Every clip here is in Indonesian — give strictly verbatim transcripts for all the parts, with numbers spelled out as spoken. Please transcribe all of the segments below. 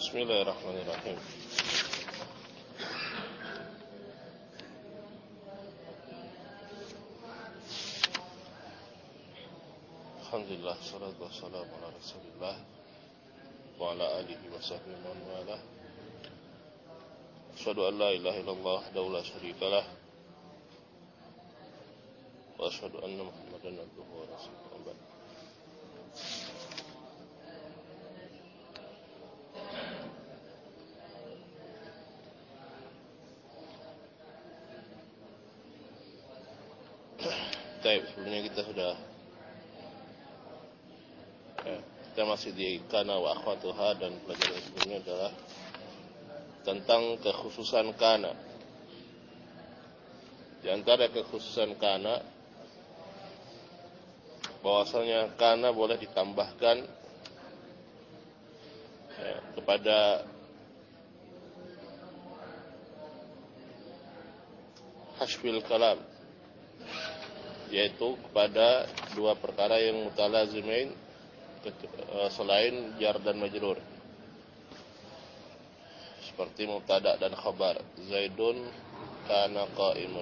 Bismillahirrahmanirrahim. Alhamdulillah, salatu wassalamu ala Rasulillah wa ala alihi wa sahbihi wa man walah. Asyhadu an la ilaha illallah wahdahu la syarikalah wa asyhadu anna Muhammadan abduhu wa rasuluhu. Baik, sebelumnya kita sudah ya, kita masih di kana wa akhwatuha, dan pelajaran sebelumnya adalah tentang kekhususan kana. Di antara kekhususan kana, bahwasanya kana boleh ditambahkan ya, kepada hasfil kalam, yaitu kepada dua perkara yang mutalazimain selain jar dan majrur, seperti mubtada dan khabar, Zaidun kana qaimun,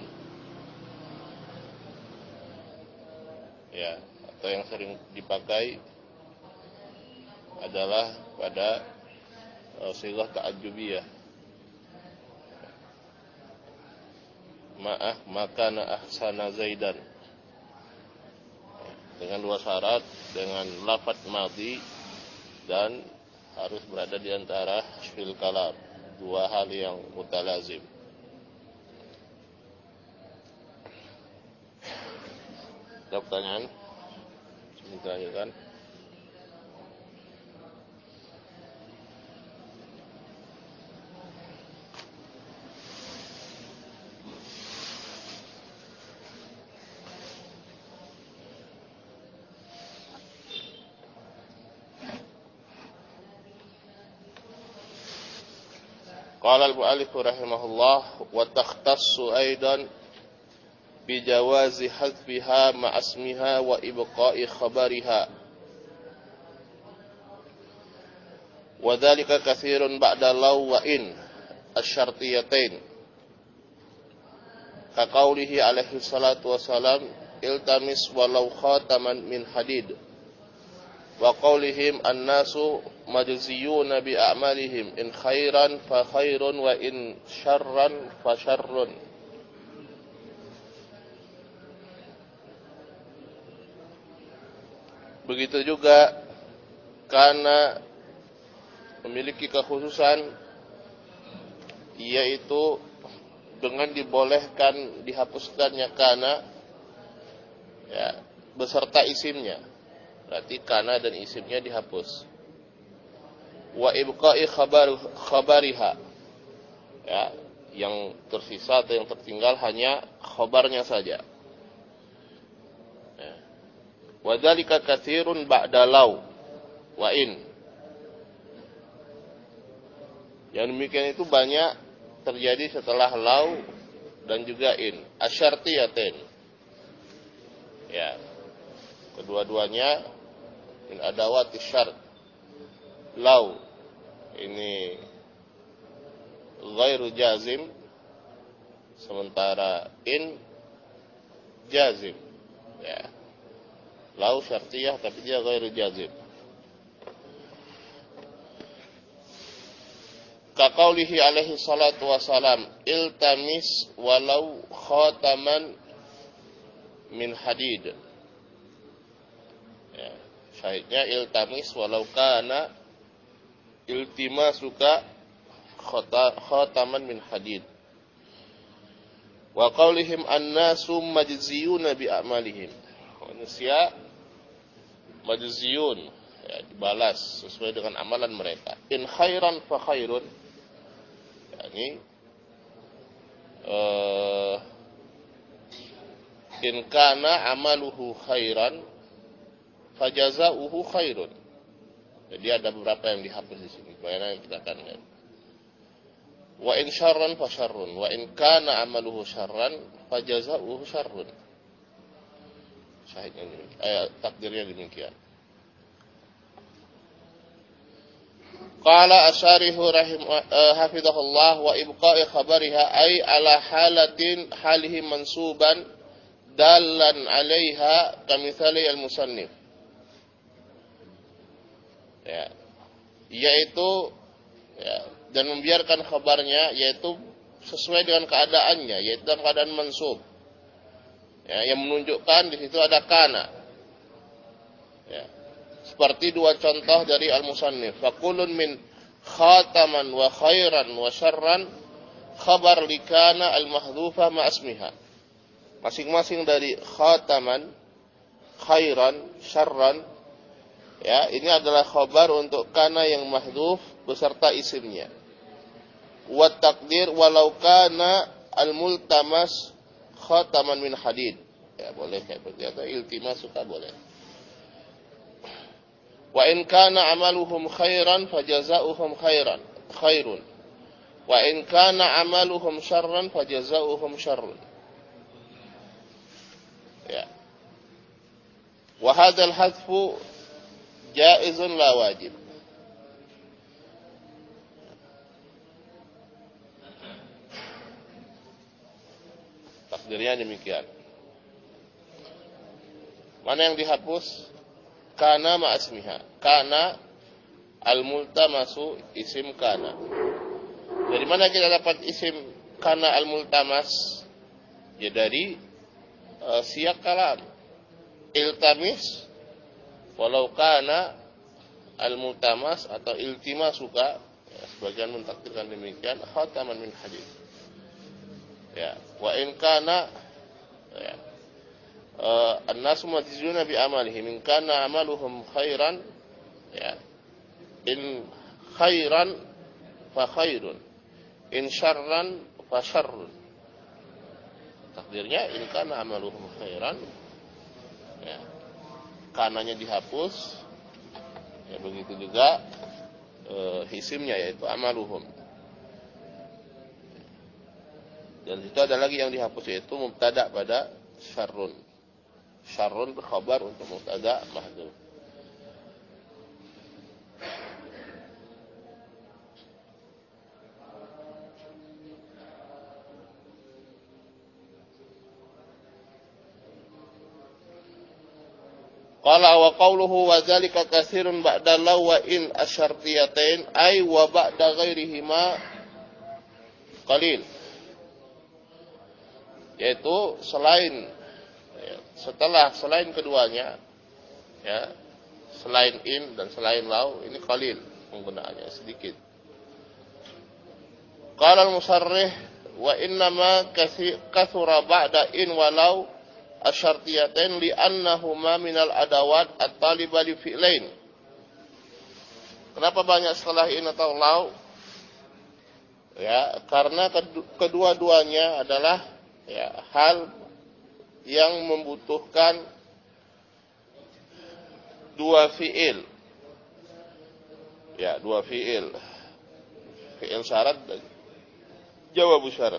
ya, atau yang sering dipakai adalah pada uh, sighah ta'ajjubiyah, ma'ah makana ahsana Zaidan, dengan dua syarat, dengan lafadz madhi dan harus berada di antara hasfil kalam, dua hal yang mutalazim. Ada pertanyaan? Sebentar kan? Qala al-mu'allif rahimahullah wa takhtassu aidan bi jawazi hadfiha ma'a ismiha wa ibqa'i khabariha wa dhalika katsirun ba'da law wa in asy-syartiyatain ka qaulihi alaihi salatu wassalam iltamis walau khataman min hadid wa qaulihim an-nasu majziyuna bi a'malihim in khairan fa khairun wa in syarran fa syarrun. Begitu juga karena memiliki kekhususan, yaitu dengan dibolehkan dihapuskannya kana ya, beserta isimnya. Berarti kana dan isimnya dihapus. Wa ibqa'i khabar khabariha, ya, yang tersisa atau yang tertinggal hanya khabarnya saja. Ya. Wa dzalika katsirun ba'da law wa in. Yang demikian itu banyak terjadi setelah law dan juga in. Asyartiyatain. Ya. Kedua-duanya min adawati syart. Law ini ghairu jazim, sementara in jazim. Ya. Law syartiyah tapi dia ghairu jazim. Ka qaulihi alaihi salatu wassalam iltamis walau khataman min hadid. Ya. Syahidnya iltamis walau kana iltimasuka khataman min hadid. Wa qaulihim an-nasu majziyuna bi a'malihim. Manusia majziyun, ya, dibalas sesuai dengan amalan mereka. In khairan fa khairun. Yani uh, in kana amaluhu khairan fajazauhu khairun. Jadi ada beberapa yang dihapus di sini. Bagaimana yang kita akan lihat. Wa in syarran fa syarrun, wa in kana amaluhu syarran fajazauhu syarrun. Syahidnya demikian. Eh, takdirnya demikian. Qala asyarihu rahim uh, hafizahullah wa ibqa'i khabariha ay ala halatin halihi mansuban dalan 'alaiha kamitsali al-musannif. Ya. Yaitu ya, dan membiarkan kabarnya yaitu sesuai dengan keadaannya, yaitu dalam keadaan mansub. Ya, yang menunjukkan di situ ada kana. Ya. Seperti dua contoh dari al-musannif. Faqulun min khataman wa khairan wa syarran khabar likana al-mahdhufah ma asmiha. Masing-masing dari khataman, khairan, syarran, ya, ini adalah khabar untuk kana yang mahdhuf beserta isimnya. Wa taqdir walau kana al-multamas khataman min hadid. Ya, boleh kayak begitu atau iltimas suka boleh. Wa in kana amaluhum khairan fajazauhum khairan khairun. Wa in kana amaluhum syarran fajazauhum syarrun. Ya. Wa hadzal hadfu jaizun la wajib. Takdirnya demikian. Mana yang dihapus? Kana ma'asmiha. Kana al-multamasu isim kana. Dari mana kita dapat isim kana al-multamas? Ya dari uh, siyak kalam. Iltamis walau kana al-multamas atau iltimasuka, ya, sebagian mentakdirkan demikian, khataman min hadid. Ya, wa in kana ya Uh, an-nasu majzuna bi amalihim in kana amaluhum khairan, ya, in khairan fa khairun, in syarran fa syarrun. Takdirnya in kana amaluhum khairan, ya, kananya dihapus, ya, begitu juga uh, isimnya yaitu amaluhum. Dan itu ada lagi yang dihapus yaitu mubtada pada syarrun. Syarrun berkhabar untuk mubtada mahdhuf. Qala wa qawluhu wa dzalika katsirun ba'da law wa in asyartiyatain ay wa ba'da ghairihima qalil. Yaitu selain setelah selain keduanya, ya, selain in dan selain law, ini qalil penggunaannya, sedikit. Qala al-musarrih wa innama kathura ba'da in walau asyartiyatain li'annahuma minal adawat at-taliba li fi'lain. Kenapa banyak setelah in atau law? Ya, karena kedua-duanya adalah, ya, hal yang membutuhkan dua fi'il. Ya, dua fi'il. Fi'il syarat dan jawab syarat.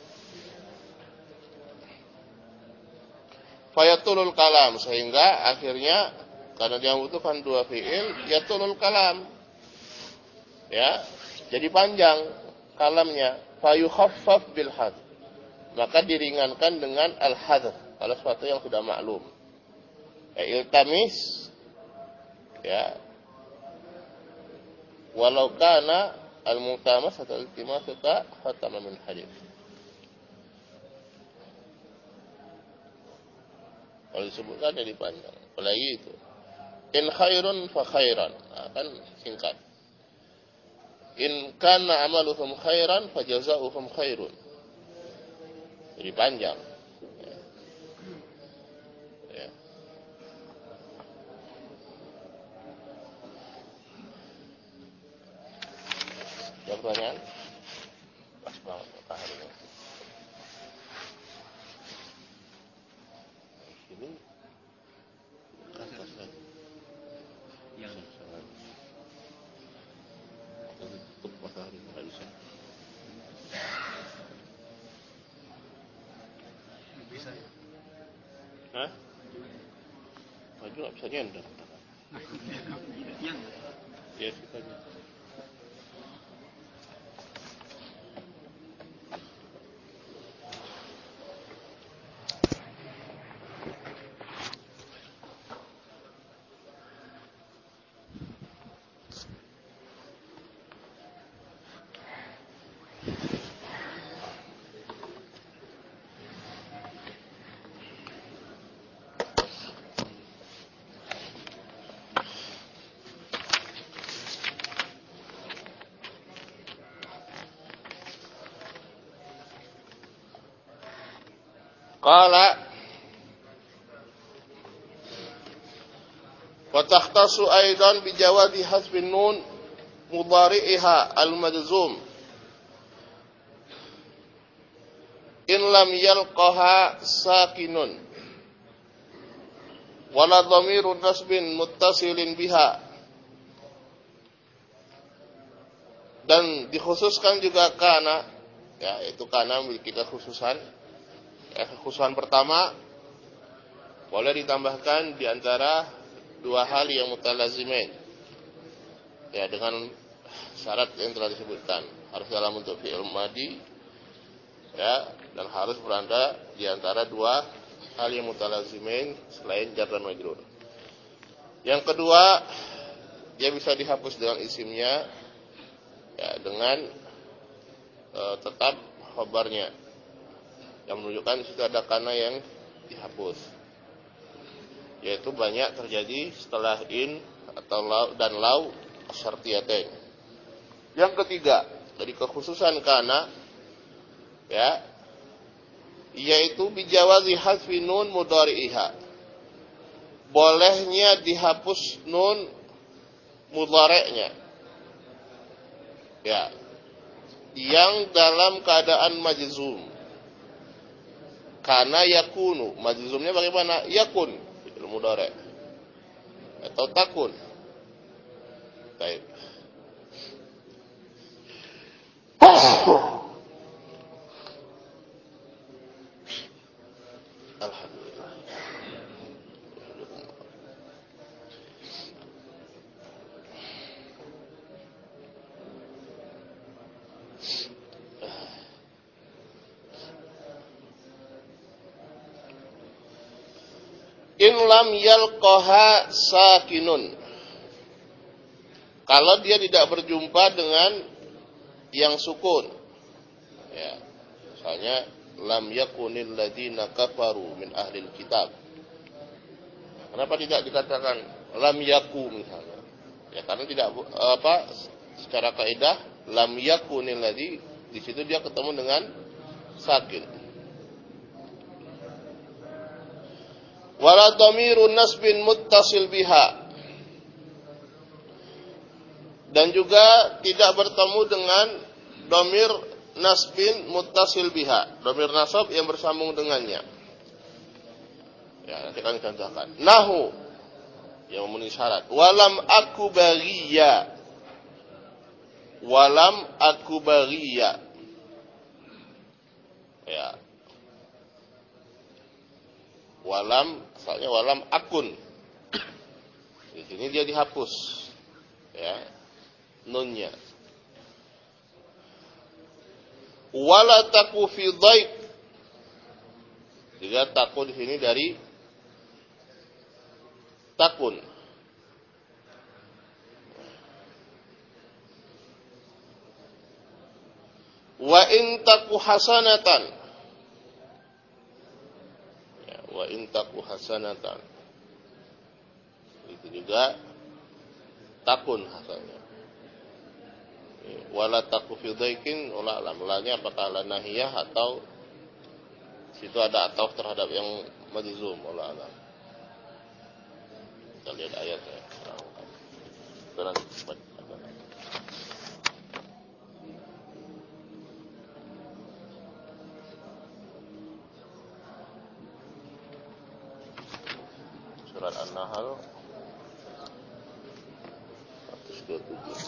Fayatulul kalam, sehingga akhirnya karena dia membutuhkan dua fi'il, yatulul kalam. Ya, jadi panjang kalamnya. Fayukhaffaf bil hadz. Maka diringankan dengan al-hadz. Kalau sesuatu yang sudah maklum, ya, iltamis, ya, walau kana al-multamas atau iltimasuka khataman min hadid. Kalau disebutkan jadi panjang. Apalagi itu in khairun fa khairan, nah, kan singkat. In kana amaluhum khairan fa jazaohum khairun, jadi panjang. Ada pertanyaan? Pas banget mataharinya. Ini atas lagi. Yang tutup matahari nggak bisa. Bisa. Hah? Maju nggak bisa nyender. Yang. Ya sih. Qala wa takhtassu aidan bi jawazi hasbin nun mudhari'iha al-majzum in lam yalqaha sakinun wala dhamiru nasbin muttasilin biha. Dan dikhususkan juga kana, ya itu kana memiliki kekhususan. Ya, kekhususan pertama boleh ditambahkan di antara dua hal yang mutalazimain. Ya, dengan syarat yang telah disebutkan, harus dalam bentuk fi'il madhi, ya, dan harus berada di antara dua hal yang mutalazimain selain jar dan majrur. Yang kedua, dia bisa dihapus dengan isimnya, ya, dengan e, tetap khabarnya yang menunjukkan di situ ada kana yang dihapus, yaitu banyak terjadi setelah in atau lau dan lau syartiyatain. Yang ketiga dari kekhususan kana, ya, yaitu bijawazi hasfi nun mudhari'iha, bolehnya dihapus nun mudhari'nya, ya, yang dalam keadaan majzum. Karena yakunu, majzumnya bagaimana? Yakun, fi'il mudhari' atau takun. Baik. Alhamdulillah. In lam yalqaha sakinun, kalau dia tidak berjumpa dengan yang sukun, ya, misalnya lam yakunil ladina kafaru min ahlil kitab. Kenapa tidak dikatakan lam yaku misalnya? Ya, karena tidak apa secara kaidah lam yakunil ladzi, di situ dia ketemu dengan sakin. Wala dhamirun nasbin muttasil biha, dan juga tidak bertemu dengan dhamir nasbin muttasil biha, dhamir nasab yang bersambung dengannya. Ya, nanti akan contohkan. Nahu yang memenuhi syarat. Walam aku baghiya, walam aku baghiya, ya. Walam, asalnya walam akun. Di sini dia dihapus, ya, nunnya. Wala taku fi dhaik, juga taku di sini dari takun. Wa in taku hasanatan, wa in taku hasanatan, itu juga takun hasannya. Wala taku fi dhaikin, wala alam, lanya apakah la nahiyah atau situ ada atau terhadap yang majzum, wala alam. Kita lihat ayatnya. Terang cepat. Surat An-Nahl seratus dua puluh tujuh.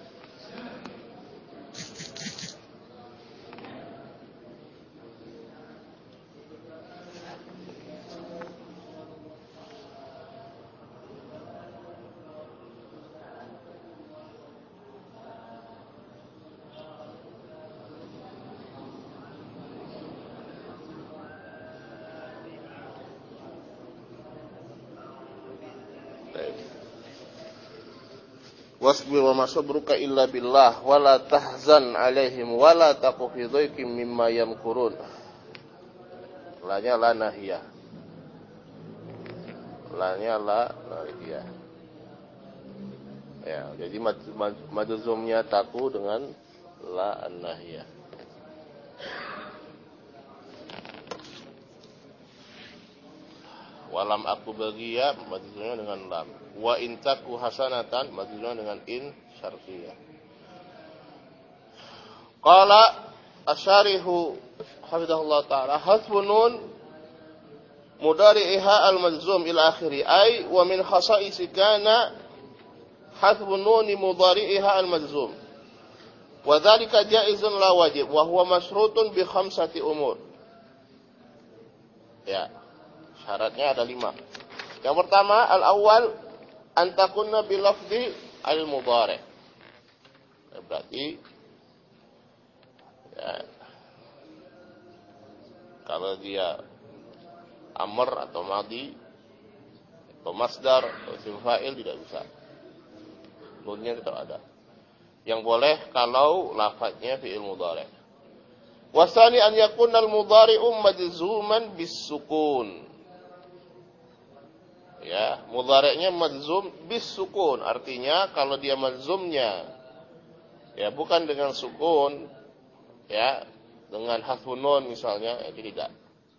Wasbir wa ma sabruka illa billah wa la tahzan alaihim wa la taqu fi dhaikin mimma yamkurun. Lanya la nahiyah. Lanya la nahiyah. Ya, jadi majzumnya taku dengan la an-nahiyah. Walam aku bagia majzumnya dengan lam. Wa intaku hasanatan majzumnya dengan in syartiyah. Qala asyarihu hafizahullah ta'ala hasbun nun mudari'iha al-majzum ila akhiri ay wa min khasa'isi kana hasbun nun mudari'iha al-majzum wa dhalika jaizun la wajib wa huwa masyrutun bi khamsati umur. Ya, syaratnya ada lima. Yang pertama al-awwal an takunna bi lafzi al-mudhari'. Berarti ya, kalau dia amr atau madi atau masdar atau isim fa'il tidak bisa. Nunnya tetap ada. Yang boleh kalau lafadznya fi'il mudhari'. Wasani an yakuna al-mudhari'u majzuman bis-sukun. Ya, mudhari'nya majzum bis-sukun. Artinya kalau dia majzumnya ya bukan dengan sukun, ya, dengan hasbun nun misalnya, itu tidak.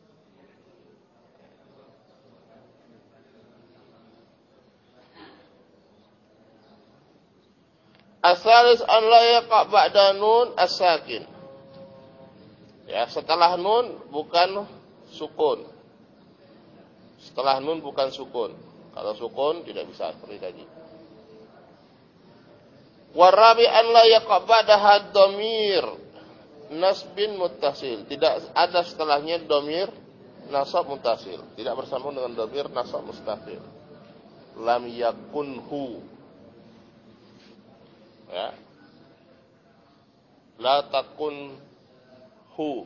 Asalis an la yaqa ba'da nun as-sakin. Ya, setelah nun bukan sukun. Setelah nun bukan sukun. Kalau sukun tidak bisa seperti tadi. Warabi an la yaqa ba'daha dhamir nasbin muttasil. Tidak ada setelahnya dhamir nasab muttasil. Tidak bersambung dengan dhamir nasab mustaqil. Lam yakunhu. Ya. La takun hu.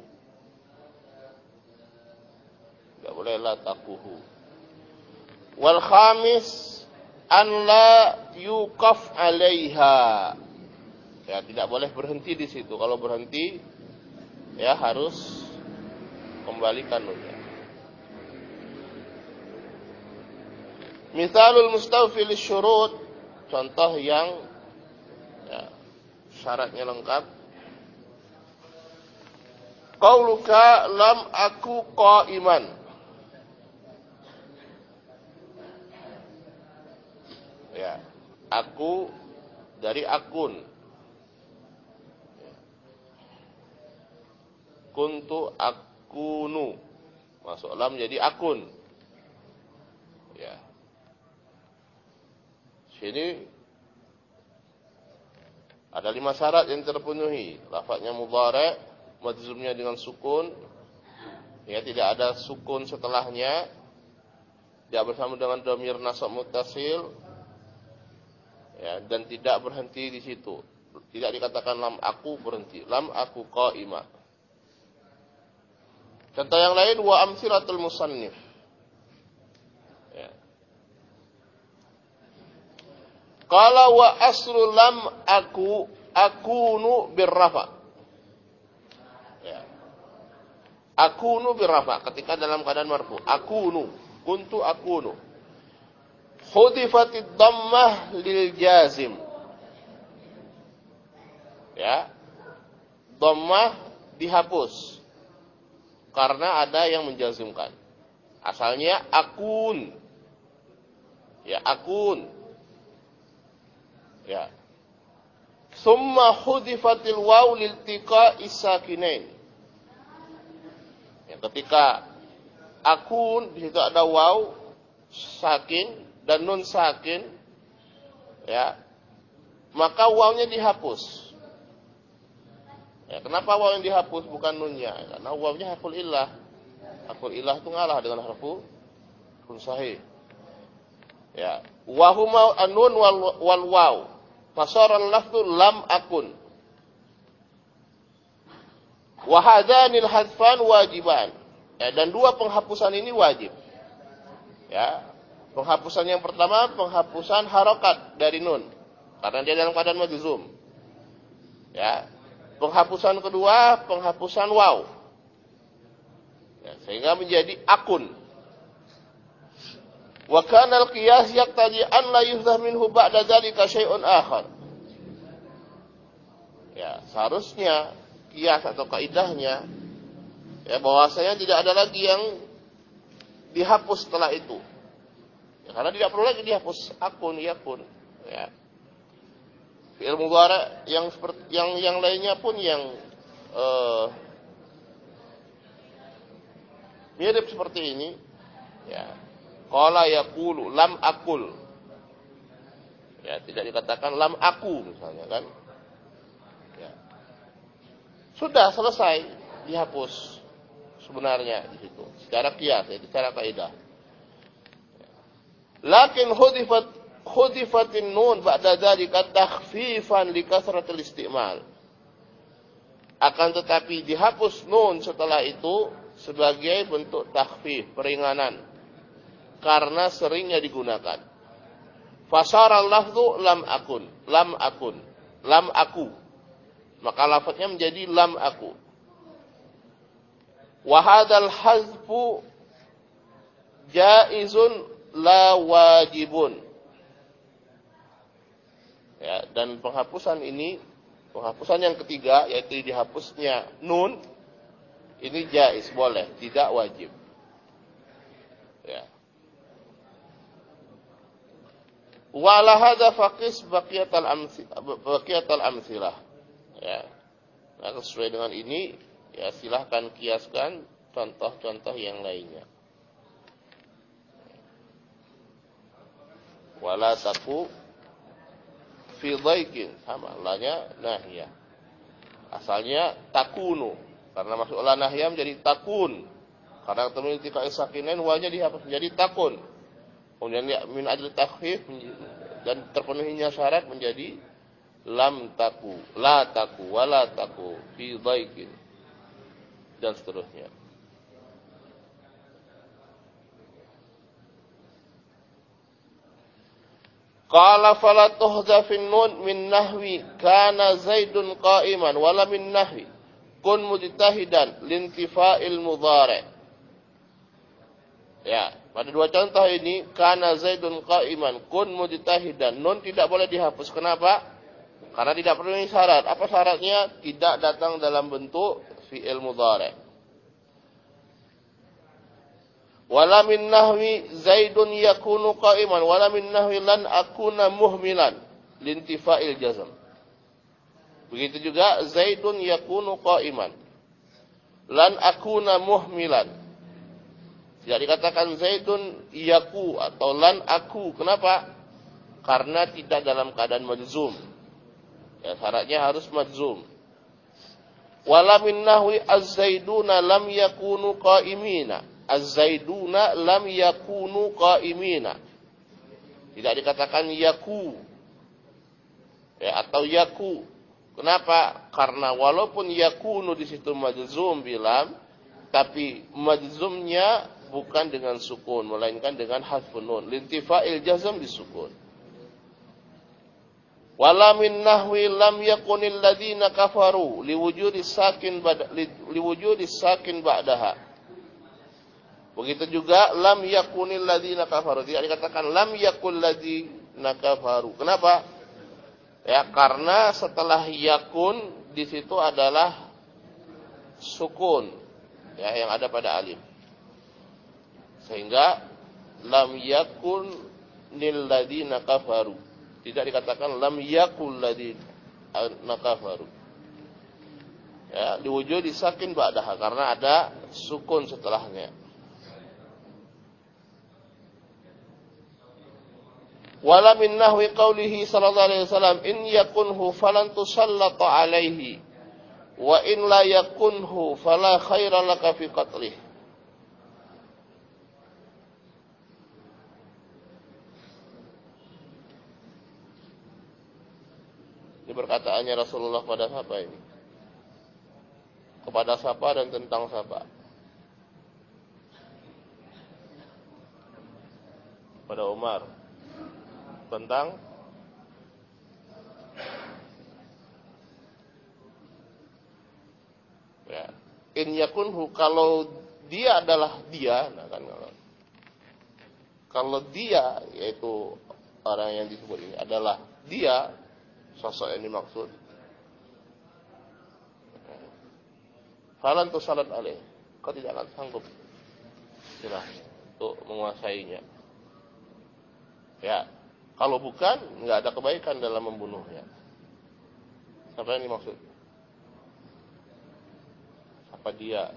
Tidak boleh la takuhu. Wal khamis an la yuqaf alaiha. Ya, tidak boleh berhenti di situ. Kalau berhenti ya harus kembalikan nunnya. Misalul mustawfi lisyurut, contoh yang ya, syaratnya lengkap. Qauluka lam aku qa'iman. Ya, aku dari akun. Kuntu akunu. Masuk lam jadi akun. Ya. Sini ada lima syarat yang terpenuhi. Lafadznya mudhari', majzumnya dengan sukun. Ya, tidak ada sukun setelahnya. Tidak bersama dengan dhamir nasab muttasil. Ya, dan tidak berhenti di situ. Tidak dikatakan lam aku berhenti. Lam aku qa'imah. Contoh yang lain wa amsilatul musannif. Ya. Qala wa aslu lam aku akunu birrafa. Ya. Akunu birrafa ketika dalam keadaan marfu. Akunu, kuntu akunu. Hudifatid dhammah lil jazim. Ya. Dhammah dihapus karena ada yang menjazimkan. Asalnya akun. Ya, akun. Ya. Summa hudifatil waw liltiqa'i sakinain. Ya, ketika akun di situ ada waw sakin dan nun sakin, ya, maka wawnya dihapus. Ya, kenapa waw yang dihapus bukan nunnya? Karena wawnya harful illah. Harful illah itu ngalah dengan harfu kun sahih. Ya, wa huma an-nun wal, wal waw. Fasara al-lafzu lam akun. Wa hadanil hadfan wajiban. Ya, dan dua penghapusan ini wajib. Ya, penghapusan yang pertama penghapusan harokat dari nun karena dia dalam keadaan majzum. Ya. Penghapusan kedua, penghapusan waw. Ya, sehingga menjadi akun. Wa kana al-qiyas yaqtadi an la yuhdhaf minhu ba'da dzalika syai'un akhar. Ya, seharusnya qiyas atau kaidahnya ya bahwasanya tidak ada lagi yang dihapus setelah itu. Ya, karena tidak perlu lagi dihapus akun, yakun. Ya. Fi'il mudhari yang seperti yang yang lainnya pun yang uh, mirip seperti ini. Ya. Qala yaqulu lam akul. Ya, tidak dikatakan lam aku misalnya kan. Ya. Sudah selesai dihapus sebenarnya di situ secara qiyas, itu secara kaidah. Lakin hudifat hudifatin nun ba'da dzalika takhfifan li kasratil istimal. Akan tetapi dihapus nun setelah itu sebagai bentuk takhfif, peringanan, karena seringnya digunakan. Fasaral lafzu lam akun, lam akun, lam aku. Maka lafadznya menjadi lam aku. Wa hadzal hazfu jaizun la wajibun. Ya, dan penghapusan ini, penghapusan yang ketiga yaitu dihapusnya nun, ini jaiz, boleh, tidak wajib. Ya. Wa la hadza faqis baqiyatal amsilah, baqiyatal amsilah. Ya. Nah, sesuai dengan ini, ya silahkan kiaskan contoh-contoh yang lainnya. Wala taku fi dhaikin, sama lanya nahya. Asalnya takunu, karena masuk la nahya menjadi takun. Karena ketemu iltiqa sakinain wanya dihapus menjadi takun. Kemudian min ajli takhfif dan terpenuhinya syarat menjadi lam taku, la taku, wala taku fi dhaikin dan seterusnya. Qala fala tuhzafin nun min nahwi kana Zaidun qa'iman wala min nahwi kun mujtahidan lintifa'il mudhari'. Ya, pada dua contoh ini kana Zaidun qa'iman kun mujtahidan, nun tidak boleh dihapus. Kenapa? Karena tidak perlu syarat. Apa syaratnya? Tidak datang dalam bentuk fi'il mudhari'. Wala min nahwi Zaidun yakunu qa'iman wala min nahwi lan akuna muhmilan lintifa'il jazm. Begitu juga Zaidun yakunu qa'iman lan akuna muhmilan. Tidak dikatakan Zaidun yaku atau lan aku. Kenapa? Karena tidak dalam keadaan majzum. Ya, syaratnya harus majzum. Wala min nahwi az-zaiduna lam yakunu qa'imina. Az-zaiduna lam yakunu qa'imina. Tidak dikatakan yaku. Ya, atau yaku. Kenapa? Karena walaupun yakunu di situ majzum bilam, tapi majzumnya bukan dengan sukun, melainkan dengan hadfun nun. Lintifa'il jazm disukun. Wala min nahwi lam yakunil ladzina kafaru liwujudi sakin ba'da liwujudi sakin ba'daha. Begitu juga lam yakunil ladzina kafaru. Tidak dikatakan lam yakul ladzina kafaru. Kenapa? Ya, karena setelah yakun di situ adalah sukun, ya, yang ada pada alif. Sehingga lam yakunil ladzina kafaru. Tidak dikatakan lam yakul ladzina kafaru. Ya, diwujudi sakin ba'daha karena ada sukun setelahnya. Wala min nahwi qawlihi sallallahu alaihi wasallam in yakunhu falan tusallata alaihi wa in la yakunhu fala khaira laka fi qatlih. Ini perkataannya Rasulullah pada siapa ini? Kepada siapa dan tentang siapa? Pada Umar. Tentang ya, in yakunhu, kalau dia adalah dia, nah kan kalau kalau dia, yaitu orang yang disebut ini adalah dia, sosok yang dimaksud, falan tu salat alaih, kau tidak akan sanggup. Silahkan. untuk menguasainya. Ya, kalau bukan, nggak ada kebaikan dalam membunuhnya. Apa yang dimaksud? Apa dia?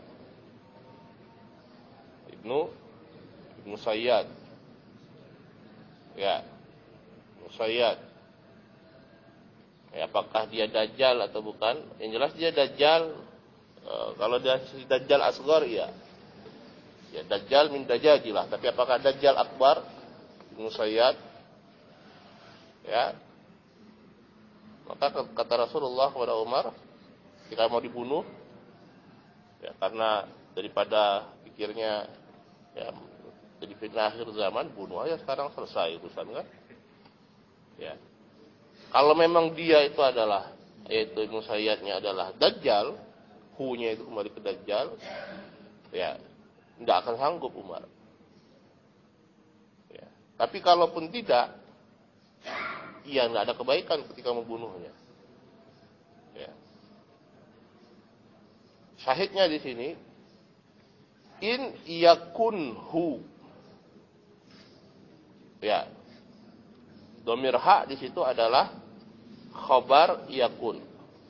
Ibnu Ibnu Sayyad. Ya, Ibnu Sayyad. Ya, apakah dia dajjal atau bukan? Yang jelas dia dajjal. E, kalau dia dajjal asghar, ya. Ya, dajjal min dajajilah. Tapi apakah dajjal akbar? Ibnu Sayyad. Ya. Maka kata Rasulullah kepada Umar, jika mau dibunuh, ya, karena daripada pikirnya, ya, jadi fitnah akhir zaman, bunuh aja sekarang, selesai urusan, kan? Ya. Kalau memang dia itu adalah, yaitu Ibnu Sayyadnya adalah dajjal, hu-nya itu kembali ke dajjal, ya, tidak akan sanggup Umar. Ya. Tapi kalaupun tidak, iya, tidak ada kebaikan ketika membunuhnya. Ya. Syahidnya di sini, in yakunhu. Ya. Dhamir ha di situ adalah khabar yakun.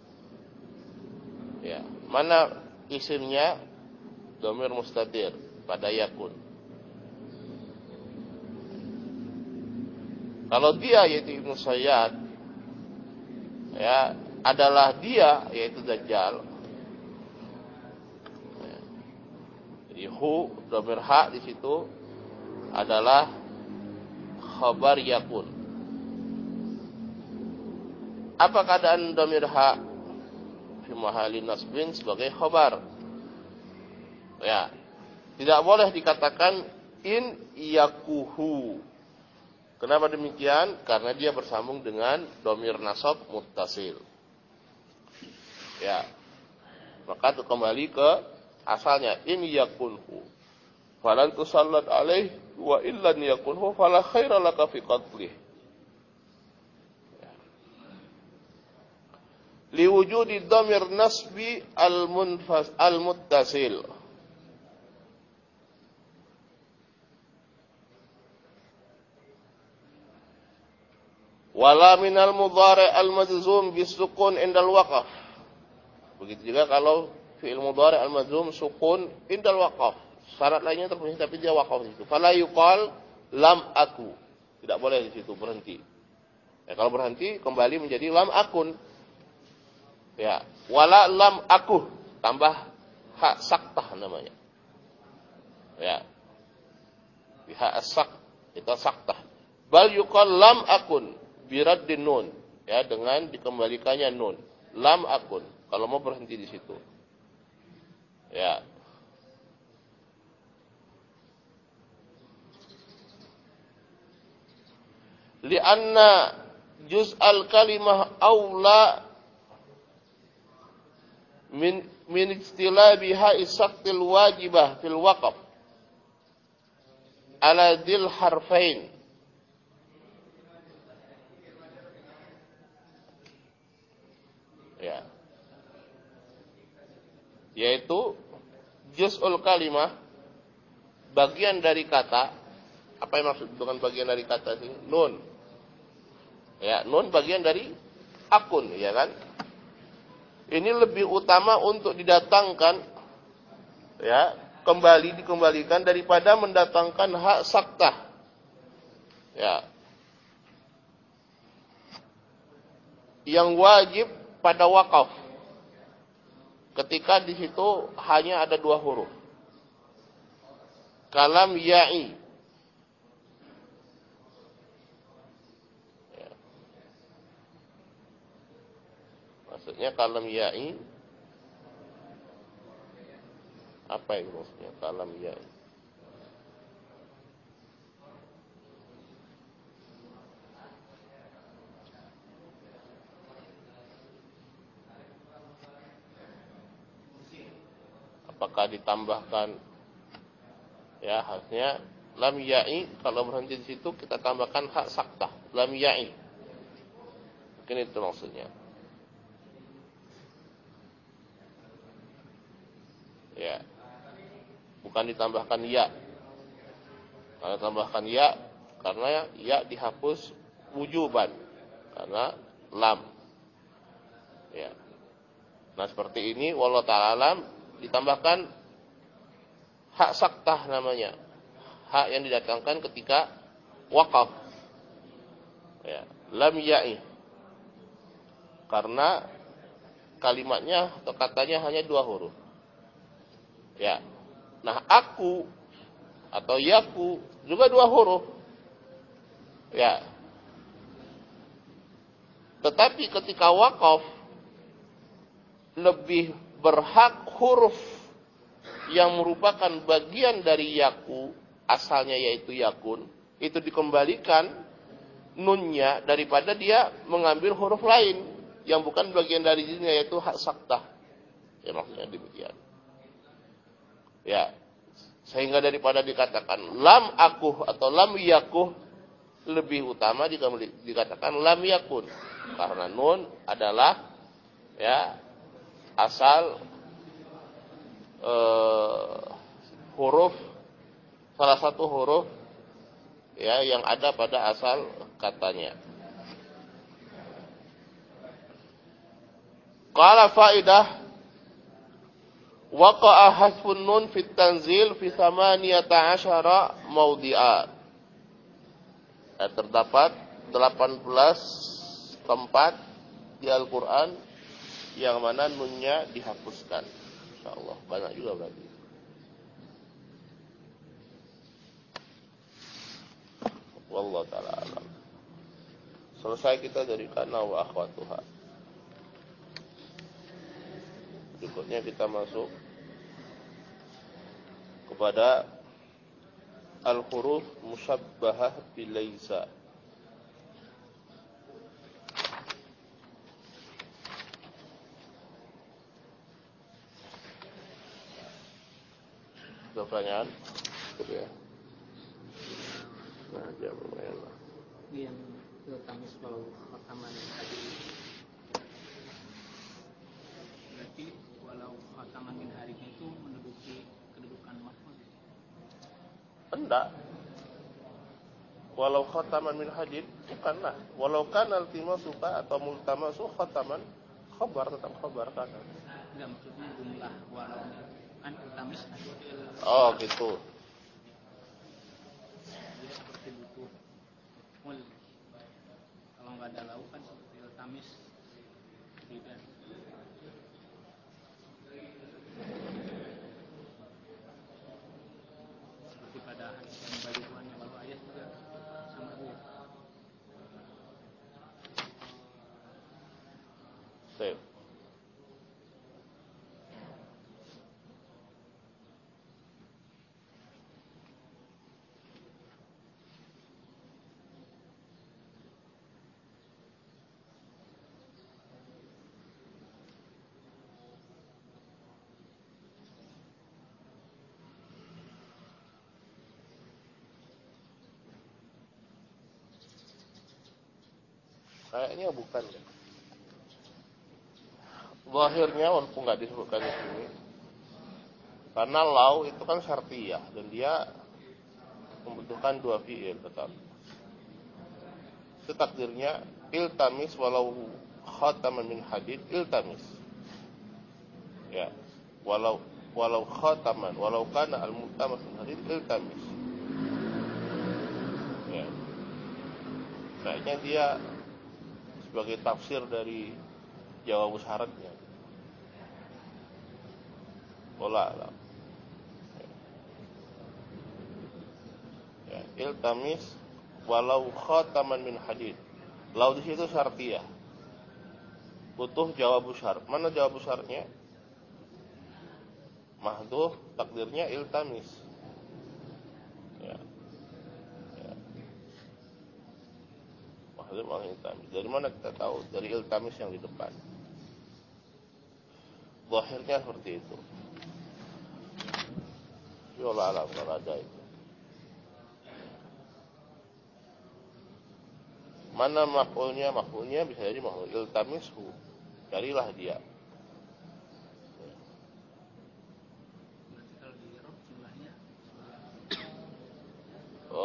Ya. Mana isimnya? Dhamir mustatir pada yakun. Kalau dia yaitu Ibnu Sayyad, ya, adalah dia yaitu dajjal. Ya. Jadi hu dhamir ha di situ adalah khabar yakun. Apa keadaan dhamir ha? Fi mahalli nasbin sebagai khabar. Ya. Tidak boleh dikatakan in yakuhu. Kenapa demikian? Karena dia bersambung dengan dhamir nasab muttasil. Ya. Maka itu kembali ke asalnya, in yakunhu. Falan tusallat alaih wa illan yakunhu fala khaira laka fi qatlih. Liwujudi dhamir nasbi al-munfas al-muttasil. Wala minal mudhari al-majzum bisukun indal waqaf. Begitu juga kalau fi'il mudhari al-majzum sukun indal waqaf. Syarat lainnya terpenuhi tapi dia waqaf di situ. Fala yuqal lam aku. Tidak boleh di situ berhenti. Ya, kalau berhenti kembali menjadi lam akun. Ya, wala lam aku tambah hak saktah namanya. Ya. Hak sak itu saktah. Bal yuqal lam akun biraddin nun, ya, dengan dikembalikannya nun. Lam akun kalau mau berhenti di situ. Ya. Lianna juz'al kalimah aula min min istilabiha isaqtil wajibah fil waqf ala dil harfain. Ya. Yaitu juz'ul kalimah, bagian dari kata. Apa yang maksud dengan bagian dari kata sih? Nun. Ya, nun bagian dari akun, ya kan? Ini lebih utama untuk didatangkan, ya, kembali dikembalikan daripada mendatangkan hak saktah. Ya. Yang wajib pada wakaf. Ketika di situ hanya ada dua huruf. Kalam ya'i. Ya. Maksudnya kalam ya'i. Apa itu maksudnya kalam ya'i? Apakah ditambahkan, ya, harusnya lam ya'i, kalau berhenti di situ kita tambahkan hak saktah, lam ya'i. Mungkin itu maksudnya. Ya. Bukan ditambahkan ya. Karena tambahkan ya, karena ya dihapus wujuban karena lam. Ya. Nah seperti ini, wallahu ta'ala alam, ditambahkan hak saktah namanya, hak yang didatangkan ketika wakaf. Ya. Lam ya'i, karena kalimatnya atau katanya hanya dua huruf. Ya. Nah aku atau yaku juga dua huruf. Ya. Tetapi ketika wakaf lebih berhak huruf yang merupakan bagian dari yaku, asalnya yaitu yakun, itu dikembalikan nunnya daripada dia mengambil huruf lain yang bukan bagian dari dirinya, yaitu hak saktah. Ya maksudnya demikian. Ya. Sehingga daripada dikatakan lam akuh atau lam yakuh, lebih utama jika dikatakan lam yakun, karena nun adalah ya asal eh, huruf, salah satu huruf ya yang ada pada asal katanya. Qala faidah, waqa'a hasfun nun fit tanzil fi thamaniyata asyara mawdi'a. Ya, terdapat delapan belas tempat di Al-Quran yang mana nunnya dihapuskan. Insyaallah banyak juga berarti. Wallahu ta'ala alam. Selesai kita dari kana wa akhwatuha. Berikutnya kita masuk kepada al-huruf musyabbahah bilaisa. Ada pertanyaan? Ya. Nah, jawab lumayan lah. Yang Tamis walau khataman hadid. Berarti walau khataman min hadid itu menduduki kedudukan maf'ul. Enggak. Walau khataman min hadid bukanlah. Walau kana altimasuka atau multamasu khataman, khabar tetap khabar kan. Enggak, maksudnya jumlah walau kan Tamis hadid. Oh, gitu. Dia seperti butuh mul. Kalau enggak ada lau kan seperti Tamis tidak. Seperti pada hadis yang bagi tuannya walau ayat juga sama dia. Sip. Kayaknya bukan ya. Zahirnya walaupun nggak disebutkan di sini, karena lau itu kan syartiyah dan dia membutuhkan dua fiil tetap. Itu takdirnya iltamis walau khataman min hadid iltamis. Ya, walau walau khataman walau kana al-multamas min hadid iltamis. Ya. Kayaknya dia sebagai tafsir dari jawab syaratnya. Wallah alam. Ya, iltamis walau khataman min hadid. Lau di situ syartiyah. Butuh jawab syarat. Mana jawab syaratnya? Mahdhuf, takdirnya iltamis. Ya. Ya. Mahdhuf al iltamis. Dari mana kita tahu? Dari iltamis yang di depan. Zahirnya seperti itu. Ya Allah alam kalau ada itu. Mana maf'ulnya? Maf'ulnya bisa jadi maf'ul iltamishu. Carilah dia. Berarti kalau di Arab jumlahnya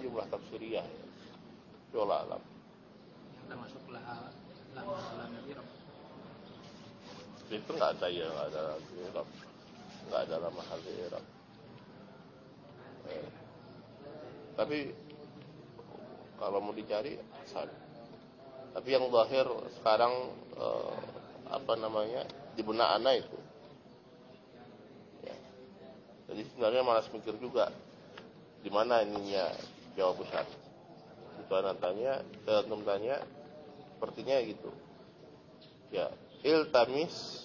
jumlah tafsiriyah. Wallahu alam. Yang termasuk lah lama-lama Arab. Itu nggak ada ya, nggak ada Arab, nggak ada lama hal di Arab. Eh. Tapi kalau mau dicari asal. Tapi yang zahir sekarang eh, apa namanya di benak anak itu. Ya. Jadi sebenarnya malas mikir juga di mana ininya jawab besar. Itu anak tanya, teman tanya, sepertinya gitu. Ya, iltamis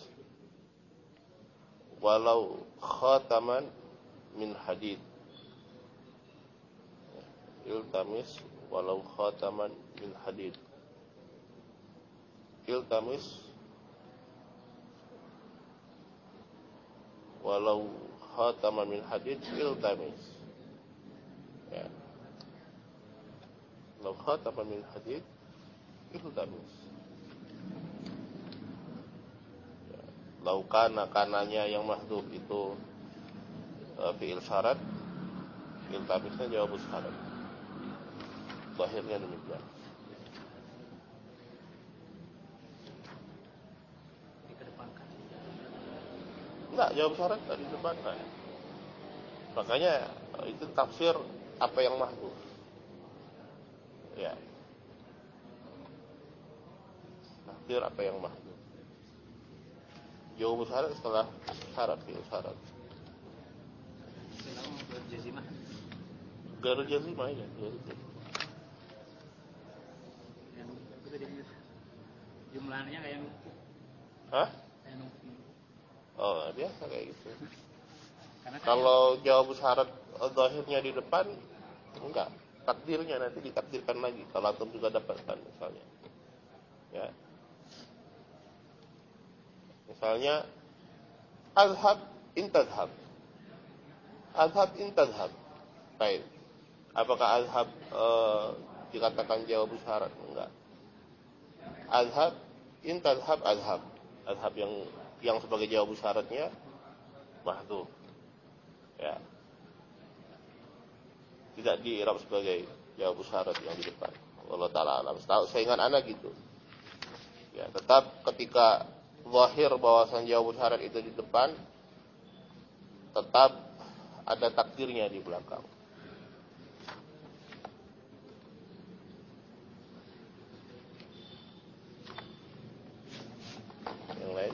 walau khataman min hadid. Iltamis walau khataman min hadid. Iltamis walau khataman min hadid, iltamis. Ya. Walau khataman min hadid, iltamis. Ya. Lau kana kananya yang mahdhuf itu uh, fi'il syarat, iltamisnya jawab syarat. Zahirnya demikian. Dikedepankan. Enggak, jawab syarat tadi di depan kan. Makanya itu tafsir apa yang mahdhuf. Ya. Tafsir apa yang mahdhuf. Jawab syarat setelah syarat fi'il syarat. Kalau berjazimah. Garu jazimah ya, garu jazimah. Jumlahnya kayak numpuk. Hah? Kayak numpuk. Oh, biasa kayak gitu. Karena Kalau jawab syarat zahirnya di depan, enggak. Takdirnya nanti ditakdirkan lagi. Kalau antum juga dapatkan misalnya. Ya. Misalnya azhab intazhab. Azhab intazhab. Baik. Apakah azhab eh, dikatakan jawab syarat? Enggak. Azhab intazhab azhab. Azhab yang yang sebagai jawab syaratnya mahdhuf. Ya. Tidak di-i'rab sebagai jawab syarat yang di depan. Allah taala alam. Seingat anak gitu. Ya, tetap ketika zahir bahwasan jawab syarat itu di depan, tetap ada takdirnya di belakang. Yang lain?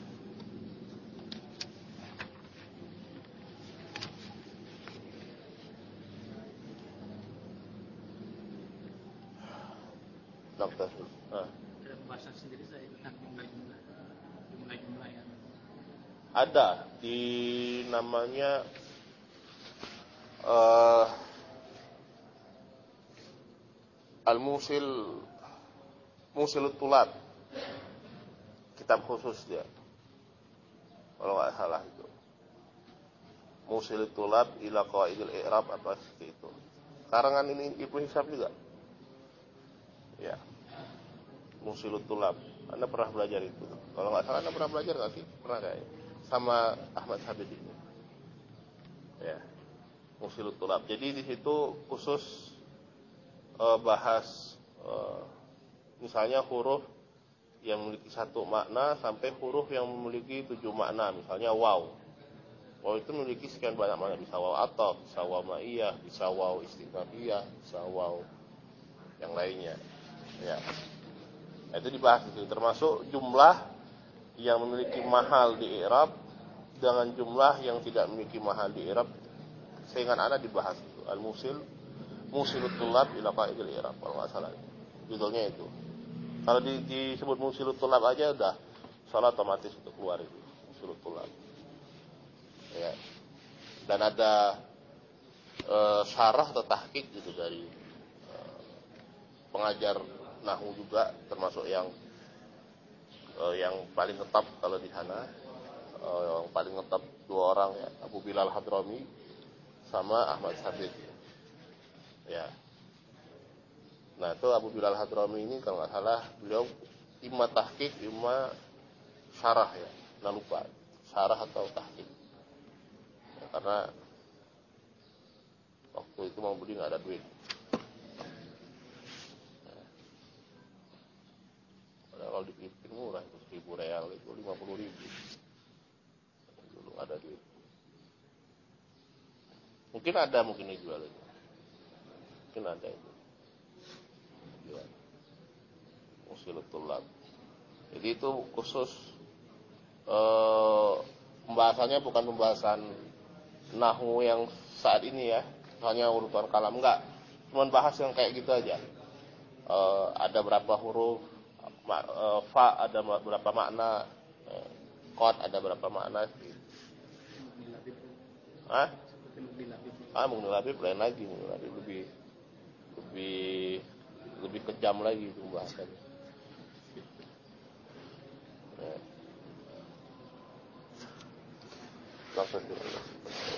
Dokter. Ah. ada pembahasan sendiri saya tentang jumlah-jumlah jumlah-jumlah yang Ada di namanya uh, Al-Musil Musilut Tulab, kitab khusus dia kalau nggak salah itu, Musilut Tulab ila Qawaidil I'rab apa seperti itu. Karangan ini Ibnu Hisab juga. Ya, Musilut Tulab. Anda pernah belajar itu? Kalau nggak salah Anda pernah belajar nggak sih? Pernah kayaknya. Sama Ahmad Habib ini. Ya, Musilut Tulab. Jadi di situ khusus uh, bahas uh, misalnya huruf yang memiliki satu makna sampai huruf yang memiliki tujuh makna. Misalnya waw. Waw itu memiliki sekian banyak makna. Bisa waw ataf, bisa waw ma'iyah, bisa waw istinafiyah, bisa waw yang lainnya. Ya, itu dibahas itu, termasuk jumlah yang memiliki mahal di i'rab dengan jumlah yang tidak memiliki mahal di i'rab. Seingat ana dibahas itu, Al-Musil Musilut Tulab ila Qawaidil I'rab kalau nggak salah. Judulnya itu. Kalau di, disebut Musilut Tulab aja udah salah otomatis untuk keluar itu, Musilut Tulab. Ya. Dan ada e, syarah atau tahqiq gitu dari e, pengajar Nahwu juga, termasuk yang uh, yang paling tetap kalau di sana, uh, yang paling tetap dua orang ya, Abu Bilal Hadrami sama Ahmad Sabit. Ya. Nah itu Abu Bilal Hadrami ini kalau nggak salah beliau imma tahqiq, imma syarah ya, nah lupa syarah atau tahqiq. Ya, karena waktu itu mau beli nggak ada duit. kalau di Filipina murah itu seribu real itu lima puluh ribu dulu ada di mungkin ada mungkin dijual itu mungkin ada itu jual usul tulab. Jadi itu khusus eh, pembahasannya bukan pembahasan nahwu yang saat ini ya, hanya urutan kalam enggak, cuman bahas yang kayak gitu aja. Eh, ada berapa huruf, ma, eh, fa ada berapa makna, eh, qad ada berapa makna. Hah? Ah, Mughni Labib lain lagi, Mughni Labib lebih lebih lebih kejam lagi itu pembahasannya. Ya. Langsung